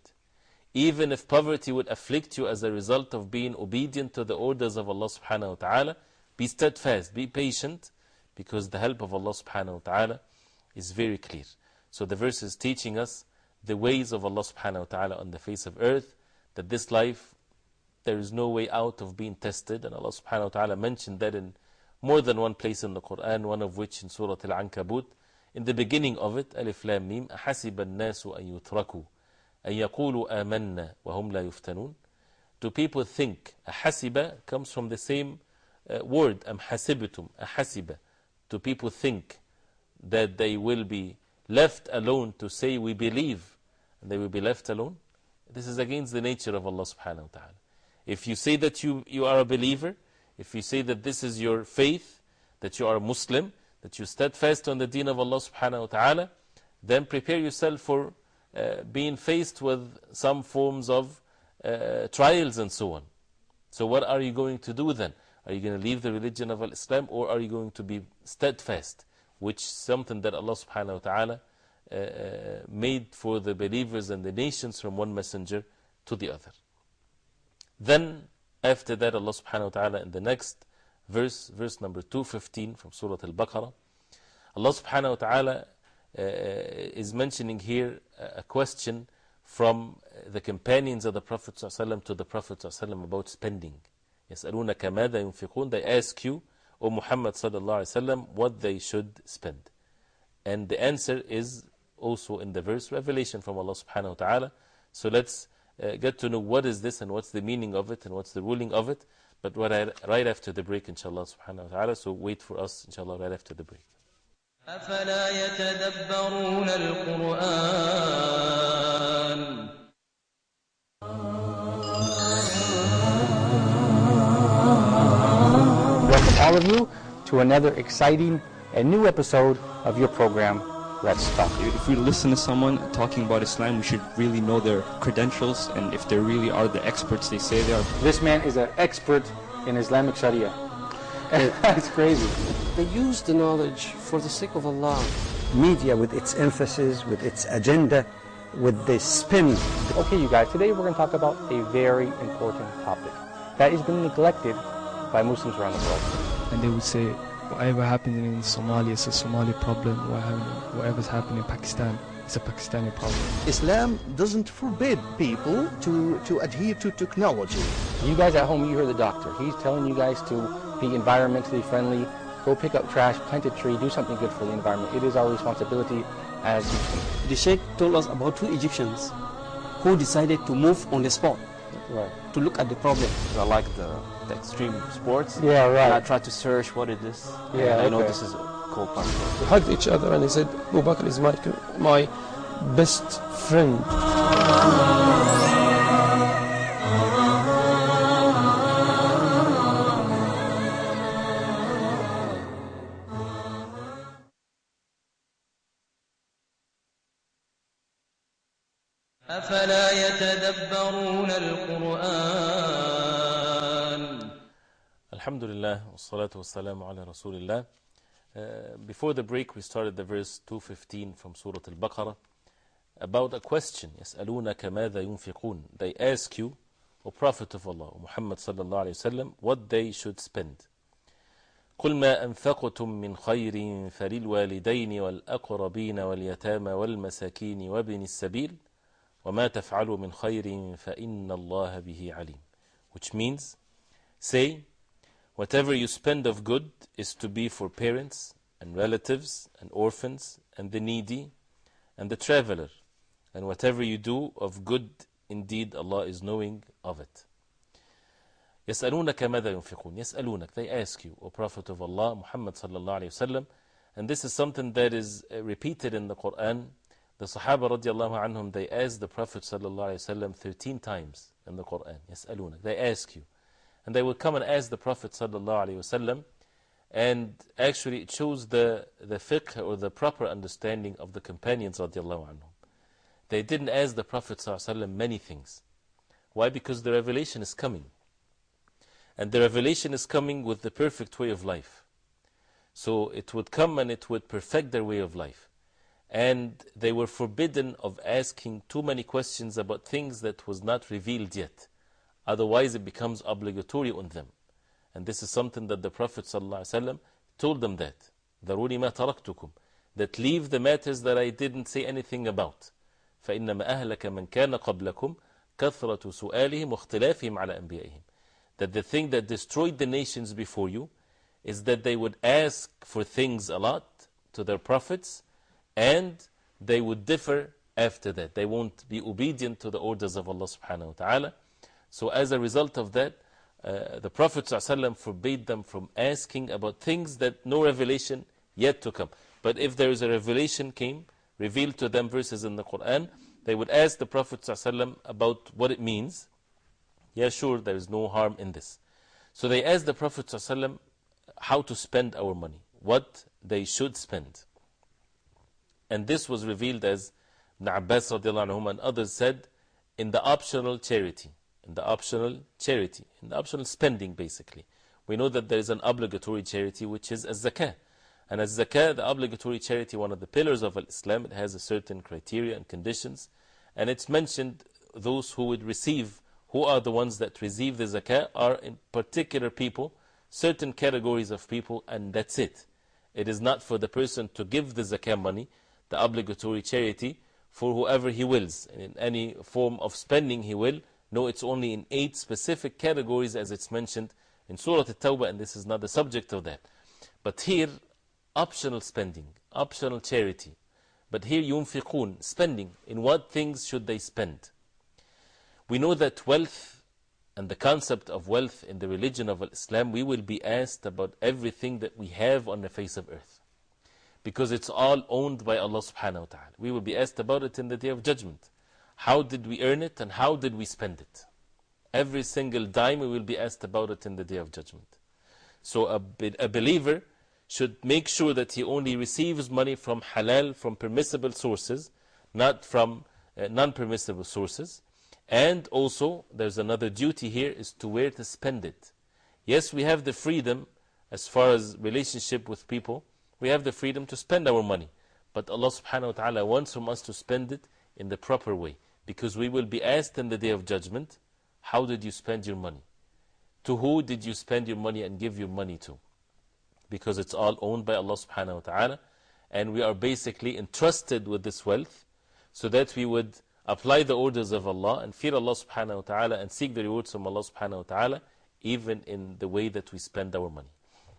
[SPEAKER 4] Even if poverty would afflict you as a result of being obedient to the orders of Allah subhanahu wa ta'ala, be steadfast, be patient, because the help of Allah subhanahu wa ta'ala is very clear. So the verse is teaching us the ways of Allah subhanahu wa ta'ala on the face of earth, that this life, there is no way out of being tested. And Allah subhanahu wa ta'ala mentioned that in more than one place in the Quran, one of which in Surah Al-Ankabut. In the beginning of it, Alif Lam Mim, أَحَسِبَ النَّاسُ أَن يُتْرَكُوا أَن يَقُولُوا آمَنَّا وَهُمْ لَا يُفْتَنُونَ. Do people think? أَحَسِبَ comes from the same uh, word, أَمْ حَسِبْتُمْ أَحَسِبَ. Do people think that they will be left alone to say we believe, and they will be left alone? This is against the nature of Allah subhanahu wa ta'ala. If you say that you, you are a believer, if you say that this is your faith, that you are a Muslim, that you steadfast on the deen of Allah subhanahu wa ta'ala, then prepare yourself for uh, being faced with some forms of uh, trials and so on. So what are you going to do then? Are you going to leave the religion of Islam, or are you going to be steadfast? Which is something that Allah subhanahu wa ta'ala uh, made for the believers and the nations from one messenger to the other. Then after that, Allah subhanahu wa ta'ala in the next verse, verse number two fifteen from Surah Al-Baqarah, Allah subhanahu wa ta'ala uh, is mentioning here a question from the companions of the Prophet ﷺ to the Prophet ﷺ about spending. يَسْأَلُونَكَ مَاذَا يُنْفِقُونَ. They ask you, O Muhammad sallallahu alayhi wa sallam, what they should spend. And the answer is also in the verse, revelation from Allah subhanahu wa ta'ala. So let's uh, get to know what is this and what's the meaning of it and what's the ruling of it. But what I, right after the break, inshallah subhanahu wa ta'ala. So wait for us, inshallah, right after the break.
[SPEAKER 2] أفلا يتدبرون القرآن.
[SPEAKER 5] Welcome all of you to another exciting and new episode of your program, Let's Talk.
[SPEAKER 6] If we listen to someone talking about Islam, we should really know their credentials and if they really are the experts they say they are.
[SPEAKER 5] This man is an expert in Islamic Sharia. It's crazy.
[SPEAKER 7] They use the knowledge for the sake of Allah.
[SPEAKER 8] Media with its emphasis, with its agenda, with the spin.
[SPEAKER 5] Okay, you guys, today we're going to talk about a very important topic that has been neglected by Muslims around the world.
[SPEAKER 9] And they would say, whatever happened in Somalia is a Somali problem, whatever's happening in Pakistan is a Pakistani problem.
[SPEAKER 10] Islam doesn't forbid people to, to adhere to technology.
[SPEAKER 5] You guys at home, you hear the doctor. He's telling you guys to be environmentally friendly, go pick up trash, plant a tree, do something good for the environment. It is our responsibility as Muslims.
[SPEAKER 7] The Sheikh told us about two Egyptians who decided to move on the spot,
[SPEAKER 5] right,
[SPEAKER 7] to look at the problem.
[SPEAKER 11] I like the, the extreme sports.
[SPEAKER 5] Yeah, right.
[SPEAKER 11] And I tried to search what it is.
[SPEAKER 5] Yeah,
[SPEAKER 11] I
[SPEAKER 5] okay.
[SPEAKER 11] know this is called parkour.
[SPEAKER 12] We hugged each other and he said, Abu Bakr is my, my best friend.
[SPEAKER 2] أفلا يتدبرون القرآن.
[SPEAKER 4] Alhamdulillah, wassalatu wassalamu ala Rasulillah. Uh, before the break, we started the verse two fifteen from Surah Al-Baqarah about a question. يَسْأَلُونَكَ مَاذَا يُنْفِقُونَ. They ask you, O Prophet of Allah, Muhammad sallallahu alayhi wa sallam, what they should spend. قُلْ مَا أَنفَقْتُم مِّنْ خَيْرٍ فَلِلْوَالِدَيْنِ وَالْأَقْرَبِينَ وَالْيَتَامَى وَالْمَسَاكِينِ وَابْنِ السَّبِيلِ وَمَا تَفْعَلُوا مِنْ خَيْرٍ فَإِنَّ اللَّهَ بِهِ عَلِيمٌ. Which means, say, whatever you spend of good is to be for parents and relatives and orphans and the needy and the traveler. And whatever you do of good, indeed Allah is knowing of it. يَسْأَلُونَكَ مَاذَا يُنْفِقُونَ. يَسْأَلُونَك. They ask you, O Prophet of Allah, Muhammad sallallahu alayhi wa sallam. And this is something that is repeated in the Quran. The Sahaba radiallahu anhum, they asked the Prophet sallallahu alayhi wa sallam thirteen times in the Quran. يَسْأَلُونَك. They ask you. And they would come and ask the Prophet sallallahu alayhi wa sallam. And actually it shows the, the fiqh or the proper understanding of the companions radiallahu anhum. They didn't ask the Prophet sallallahu alayhi wa sallam many things. Why? Because the revelation is coming. And the revelation is coming with the perfect way of life. So it would come and it would perfect their way of life. And they were forbidden of asking too many questions about things that was not revealed yet. Otherwise it becomes obligatory on them. And this is something that the Prophet ﷺ told them that. ذَرُونِ مَا تَرَكْتُكُمْ. That leave the matters that I didn't say anything about. فَإِنَّمَا أَهْلَكَ مَنْ كَانَ قَبْلَكُمْ كَثْرَةُ سُؤَالِهِمْ وَاخْتِلَافِهِمْ عَلَى أَنْبِيَائِهِمْ. That the thing that destroyed the nations before you is that they would ask for things a lot to their prophets and they would differ after that. They won't be obedient to the orders of Allah subhanahu wa ta'ala. So as a result of that, uh, the Prophet ﷺ forbade them from asking about things that no revelation yet to come. But if there is a revelation came, revealed to them verses in the Quran, they would ask the Prophet ﷺ about what it means. Yeah, sure, there is no harm in this. So they asked the Prophet ﷺ how to spend our money, what they should spend. And this was revealed as Ibn Abbas radiallahu anhum and others said, in the optional charity. In the optional charity, in the optional spending basically. We know that there is an obligatory charity which is az-zakah. And az-zakah, the obligatory charity, one of the pillars of Islam, it has a certain criteria and conditions. And it's mentioned those who would receive, who are the ones that receive the zakah, are in particular people, certain categories of people, and that's it. It is not for the person to give the zakah money, the obligatory charity, for whoever he wills, in any form of spending he will. No, it's only in eight specific categories as it's mentioned in Surah At-Tawbah, and this is not the subject of that. But here, optional spending, optional charity. But here, yunfiqun, spending. In what things should they spend? We know that wealth and the concept of wealth in the religion of Islam, we will be asked about everything that we have on the face of earth. Because it's all owned by Allah subhanahu wa ta'ala. We will be asked about it in the Day of Judgment. How did we earn it and how did we spend it? Every single dime we will be asked about it in the Day of Judgment. So a, a believer should make sure that he only receives money from halal, from permissible sources, not from uh, non-permissible sources. And also, there's another duty here, is to where to spend it. Yes, we have the freedom as far as relationship with people. We have the freedom to spend our money. But Allah subhanahu wa ta'ala wants from us to spend it in the proper way. Because we will be asked in the Day of Judgment, how did you spend your money? To who did you spend your money and give your money to? Because it's all owned by Allah subhanahu wa ta'ala. And we are basically entrusted with this wealth so that we would apply the orders of Allah and fear Allah subhanahu wa ta'ala and seek the rewards from Allah subhanahu wa ta'ala, even in the way that we spend our money.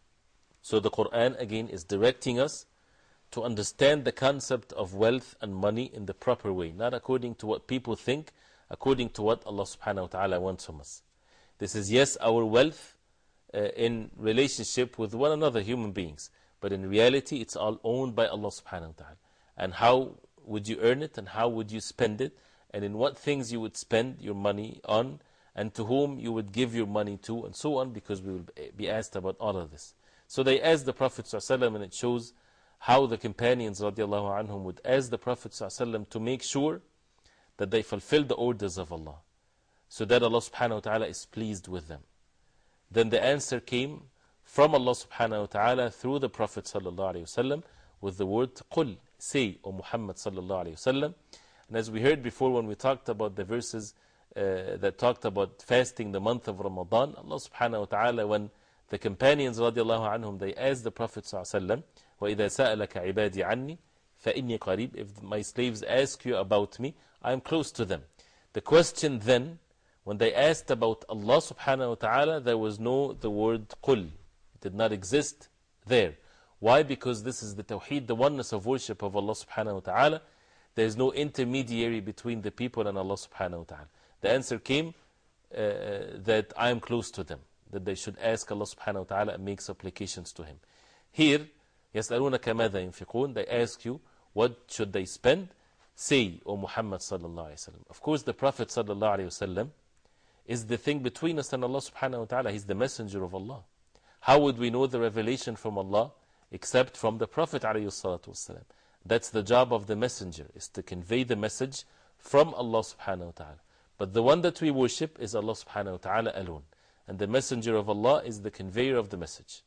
[SPEAKER 4] So the Quran again is directing us to understand the concept of wealth and money in the proper way, not according to what people think, according to what Allah subhanahu wa ta'ala wants from us. This is, yes, our wealth uh, in relationship with one another, human beings, but in reality it's all owned by Allah subhanahu wa ta'ala. And how would you earn it and how would you spend it, and in what things you would spend your money on, and to whom you would give your money to, and so on, because we will be asked about all of this. So they asked the Prophet ﷺ, and it shows how the companions radiallahu anhum would ask the Prophet ﷺ to make sure that they fulfill the orders of Allah, so that Allah subhanahu wa ta'ala is pleased with them. Then the answer came from Allah subhanahu wa ta'ala through the Prophet sallallahu alayhi wa sallam with the word قُل, say, O Muhammad sallallahu alayhi wa sallam. And as we heard before when we talked about the verses uh, that talked about fasting the month of Ramadan, Allah subhanahu wa ta'ala, when the companions radiallahu anhum, they asked the Prophet sallallahu alayhi wa sallam, وَإِذَا سَأَلَكَ عِبَادِ عَنِّي فَإِنِّي قَرِيبٌ, if my slaves ask you about me, I am close to them. The question then, when they asked about Allah subhanahu wa ta'ala, there was no the word قُل. It did not exist there. Why? Because this is the tawheed, the oneness of worship of Allah subhanahu wa ta'ala. There is no intermediary between the people and Allah subhanahu wa ta'ala. The answer came uh, that I am close to them, that they should ask Allah subhanahu wa ta'ala and make supplications to Him. Here, يَسْأَلُونَكَ مَاذَا يُنْفِقُونَ, they ask you, what should they spend? Say, O Muhammad sallallahu alayhi wa sallam. Of course, the Prophet sallallahu alayhi wa sallam is the thing between us and Allah subhanahu wa ta'ala. He's the messenger of Allah. How would we know the revelation from Allah except from the Prophet alayhi salatu wasalam? That's the job of the messenger, is to convey the message from Allah subhanahu wa ta'ala. But the one that we worship is Allah subhanahu wa ta'ala alone. And the messenger of Allah is the conveyor of the message.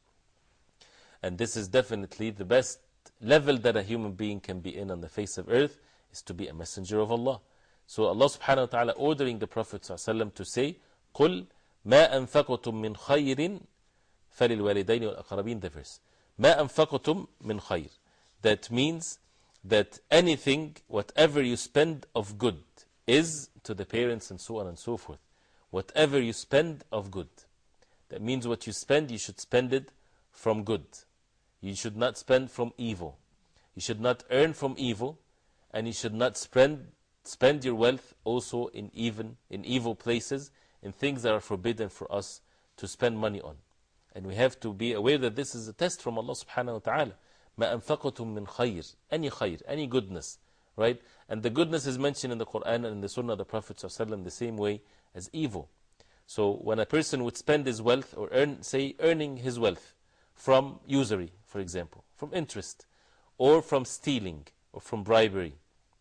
[SPEAKER 4] And this is definitely the best level that a human being can be in on the face of earth, is to be a messenger of Allah. So Allah subhanahu wa ta'ala ordering the Prophet sallallahu alayhi wa sallam to say, قُلْ مَا أَنفَقْتُم مِّن خَيْرٍ فَلِلْوَالِدَيْنِ وَالْأَقْرَبِينَ, the verse. مَا أَنفَقْتُم مِّن خَيْرٍ. That means that anything, whatever you spend of good, is to the parents and so on and so forth. Whatever you spend of good. That means what you spend, you should spend it from good. You should not spend from evil. You should not earn from evil, and you should not spend spend your wealth also in even in evil places, in things that are forbidden for us to spend money on. And we have to be aware that this is a test from Allah subhanahu wa ta'ala. مَا أَنفَقْتُم مِّن خَيْرٍ, any khayr, any goodness, right? And the goodness is mentioned in the Quran and in the Sunnah of the Prophet sallallahu alayhi wa sallam the same way as evil. So when a person would spend his wealth, or earn, say earning his wealth from usury, for example, from interest, or from stealing, or from bribery,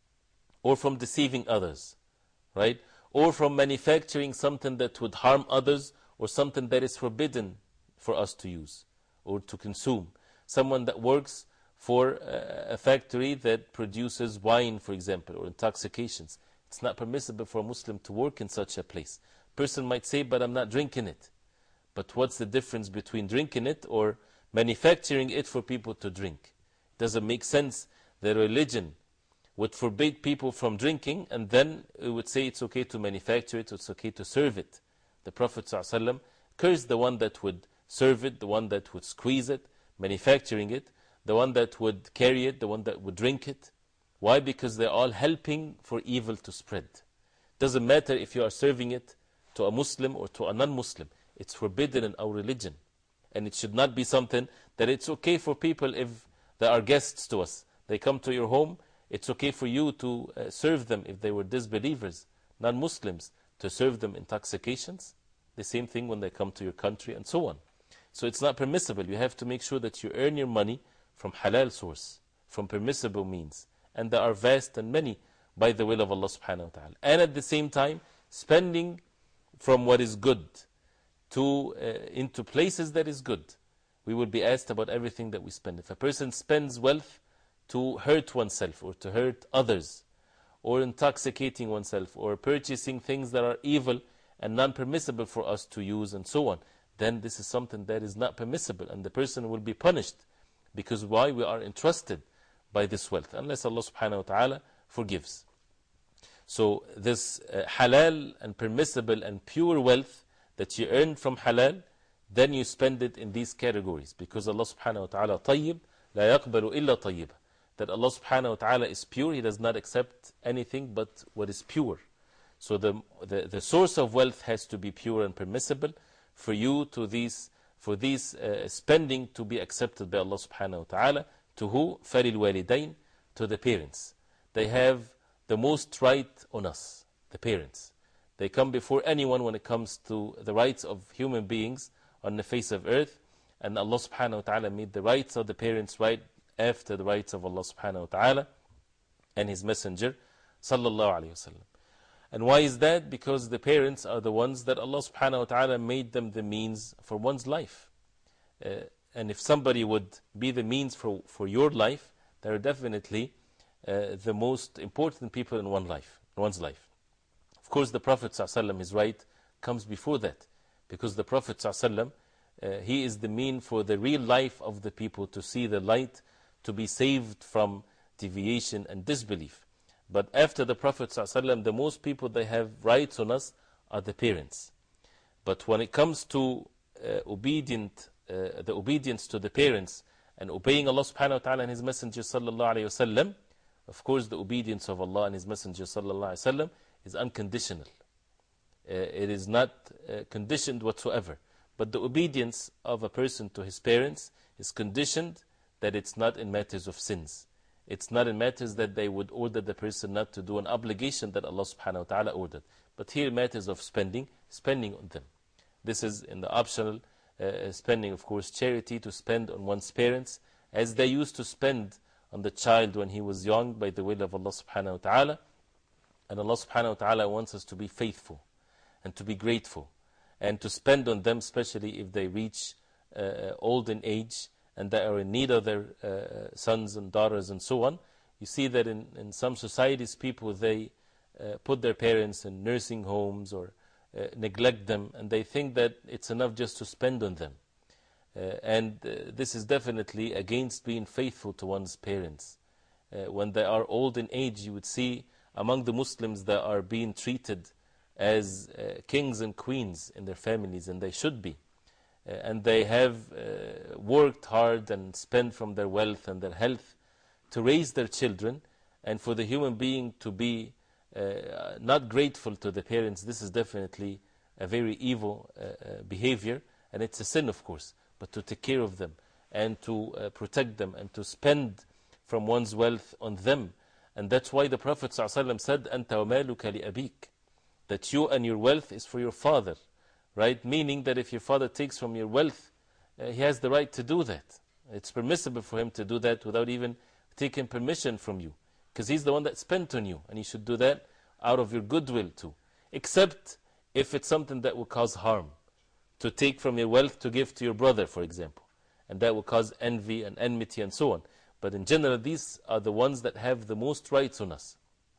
[SPEAKER 4] or from deceiving others, right? Or from manufacturing something that would harm others, or something that is forbidden for us to use or to consume. Someone that works for a factory that produces wine, for example, or intoxications. It's not permissible for a Muslim to work in such a place. Person might say, but I'm not drinking it. But what's the difference between drinking it or manufacturing it for people to drink? It doesn't make sense that religion would forbid people from drinking, and then it would say it's okay to manufacture it, it's okay to serve it. The Prophet ﷺ cursed the one that would serve it, the one that would squeeze it, manufacturing it, the one that would carry it, the one that would drink it. Why? Because they're all helping for evil to spread. Doesn't matter if you are serving it to a Muslim or to a non-Muslim. It's forbidden in our religion. And it should not be something that it's okay for people if they are guests to us. They come to your home, it's okay for you to uh, serve them if they were disbelievers, non-Muslims, to serve them intoxications. The same thing when they come to your country and so on. So it's not permissible. You have to make sure that you earn your money from halal source, from permissible means. And there are vast and many by the will of Allah subhanahu wa ta'ala. And at the same time, spending from what is good to uh, into places that is good. We will be asked about everything that we spend. If a person spends wealth to hurt oneself or to hurt others, or intoxicating oneself, or purchasing things that are evil and non-permissible for us to use and so on, then this is something that is not permissible, and the person will be punished. Because why? We are entrusted by this wealth, unless Allah subhanahu wa ta'ala forgives. So this uh, halal and permissible and pure wealth that you earn from halal, then you spend it in these categories. Because Allah subhanahu wa ta'ala tayyib, la yaqbalu illa tayyib. That Allah subhanahu wa ta'ala is pure, He does not accept anything but what is pure. So the, the, the source of wealth has to be pure and permissible for you to these, for these uh, spending to be accepted by Allah subhanahu wa ta'ala. To who? فَلِلْوَالِدَيْنِ, to the parents. they have the most right on us, the parents. They come before anyone when it comes to the rights of human beings on the face of earth. And Allah subhanahu wa ta'ala made the rights of the parents right after the rights of Allah subhanahu wa ta'ala and His Messenger sallallahu alayhi wa sallam. And why is that? Because the parents are the ones that Allah subhanahu wa ta'ala made them the means for one's life. Uh, and if somebody would be the means for, for your life, they are definitely uh, the most important people in one life, in one's life. Of course, the Prophet ﷺ, his right comes before that, because the Prophet ﷺ, uh, he is the mean for the real life of the people to see the light, to be saved from deviation and disbelief. But after the Prophet ﷺ, the most people they have rights on us are the parents. But when it comes to uh, obedient, uh, the obedience to the parents and obeying Allah subhanahu wa ta'ala and His Messenger sallallahu alayhi wa sallam, of course the obedience of Allah and His Messenger sallallahu alayhi wa sallam is unconditional. Uh, it is not uh, conditioned whatsoever. But the obedience of a person to his parents is conditioned that it's not in matters of sins. It's not in matters that they would order the person not to do an obligation that Allah subhanahu wa ta'ala ordered. But here matters of spending, spending on them. This is in the optional uh, spending, of course, charity to spend on one's parents, as they used to spend on the child when he was young by the will of Allah subhanahu wa ta'ala. And Allah subhanahu wa ta'ala wants us to be faithful and to be grateful and to spend on them, especially if they reach uh, old in age and they are in need of their uh, sons and daughters and so on. You see that in, in some societies, people, they uh, put their parents in nursing homes or uh, neglect them, and they think that it's enough just to spend on them. Uh, and uh, this is definitely against being faithful to one's parents. Uh, when they are old in age, you would see among the Muslims that are being treated as uh, kings and queens in their families, and they should be. Uh, and they have uh, worked hard and spent from their wealth and their health to raise their children, and for the human being to be uh, not grateful to the parents, this is definitely a very evil uh, uh, behavior, and it's a sin, of course. But to take care of them and to uh, protect them and to spend from one's wealth on them. And that's why the Prophet ﷺ said, أَنْتَ وَمَالُكَ لِأَبِيكَ, that you and your wealth is for your father. Right? Meaning that if your father takes from your wealth, uh, he has the right to do that. It's permissible for him to do that without even taking permission from you, because he's the one that spent on you, and he should do that out of your goodwill too. Except if it's something that will cause harm, to take from your wealth to give to your brother, for example, and that will cause envy and enmity and so on. But in general, these are the ones that have the most rights on us.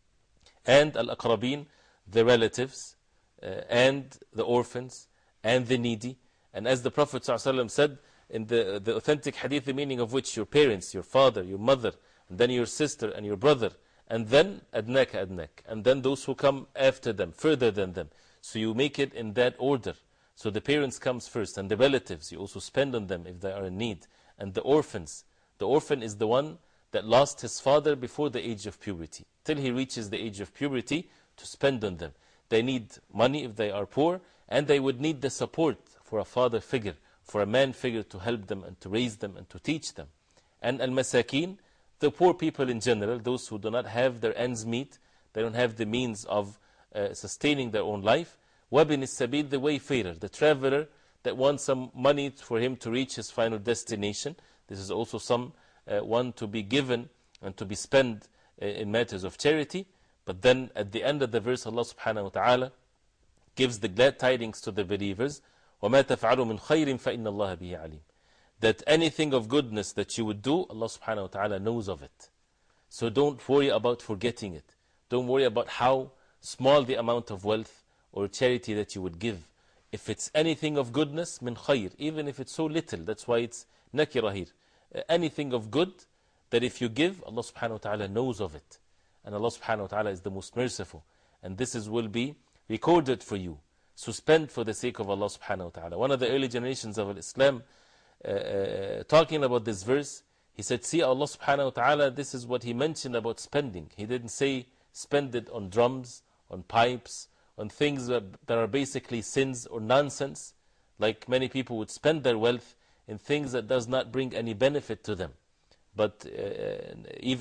[SPEAKER 4] And al-aqrabin, the relatives, uh, and the orphans, and the needy. And as the Prophet ﷺ said, in the, the authentic hadith, the meaning of which your parents, your father, your mother, and then your sister and your brother, and then adnak adnak, and then those who come after them, further than them. So you make it in that order. So the parents comes first, and the relatives, you also spend on them if they are in need. And the orphans, the orphan is the one that lost his father before the age of puberty, till he reaches the age of puberty, to spend on them. They need money if they are poor, and they would need the support for a father figure, for a man figure to help them and to raise them and to teach them. And al-masakin, the poor people in general, those who do not have their ends meet, they don't have the means of uh, sustaining their own life. Wabin is-sabil, the wayfarer, the traveler that wants some money for him to reach his final destination. This is also some uh, one to be given and to be spent uh, in matters of charity. But then at the end of the verse, Allah subhanahu wa ta'ala gives the glad tidings to the believers, وَمَا تَفْعَلُوا مِنْ خَيْرٍ فَإِنَّ اللَّهَ بِهِ عَلِيمٌ, that anything of goodness that you would do, Allah subhanahu wa ta'ala knows of it. So don't worry about forgetting it. Don't worry about how small the amount of wealth or charity that you would give. If it's anything of goodness, min khayr, even if it's so little, that's why it's nakira here. Uh, anything of good, that if you give, Allah subhanahu wa ta'ala knows of it. And Allah subhanahu wa ta'ala is the most merciful. And this is, will be recorded for you. So spend for the sake of Allah subhanahu wa ta'ala. One of the early generations of Islam, uh, uh, talking about this verse, he said, see, Allah subhanahu wa ta'ala, this is what He mentioned about spending. He didn't say spend it on drums, on pipes, on things that are basically sins or nonsense, like many people would spend their wealth in things that does not bring any benefit to them. But uh, even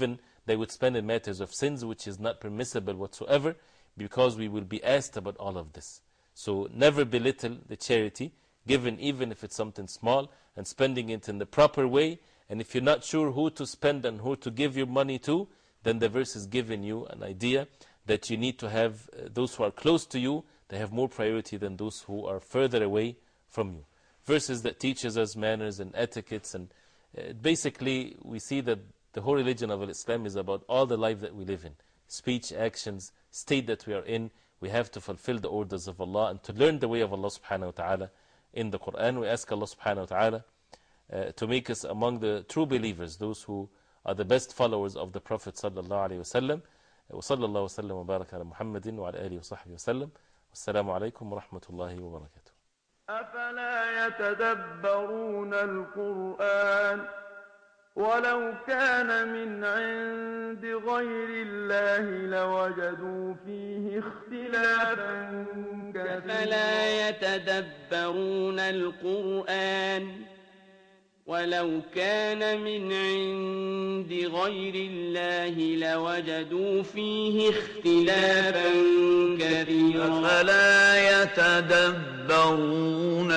[SPEAKER 4] they would spend in matters of sins, which is not permissible whatsoever, because we will be asked about all of this. So never belittle the charity given, even if it's something small, and spending it in the proper way. And if you're not sure who to spend and who to give your money to, then the verse is giving you an idea that you need to have uh, those who are close to you, they have more priority than those who are further away from you. Verses that teaches us manners and etiquettes, and uh, basically we see that the whole religion of Islam is about all the life that we live in. Speech, actions, state that we are in. We have to fulfill the orders of Allah and to learn the way of Allah subhanahu wa ta'ala in the Quran. We ask Allah subhanahu wa ta'ala uh, to make us among the true believers, those who are the best followers of the Prophet sallallahu alayhi wa sallam. وصلى الله وسلم وبارك على محمد وعلى آله وصحبه وسلم. والسلام عليكم ورحمة الله وبركاته.
[SPEAKER 1] أفلا يتدبرون القرآن ولو كان من عند غير الله لوجدوا فيه اختلافا كثيرا.
[SPEAKER 12] أفلا يتدبرون القرآن ولو كان من عند غير الله لوجدوا فيه اختلافا كثيرا.
[SPEAKER 3] أفلا يتدبرون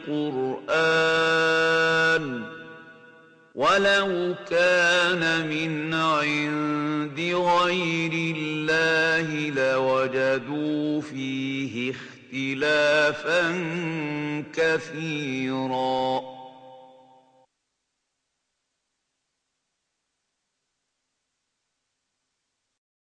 [SPEAKER 3] القرآن ولو كان من عند غير الله لوجدوا فيه اختلافا كثيرا.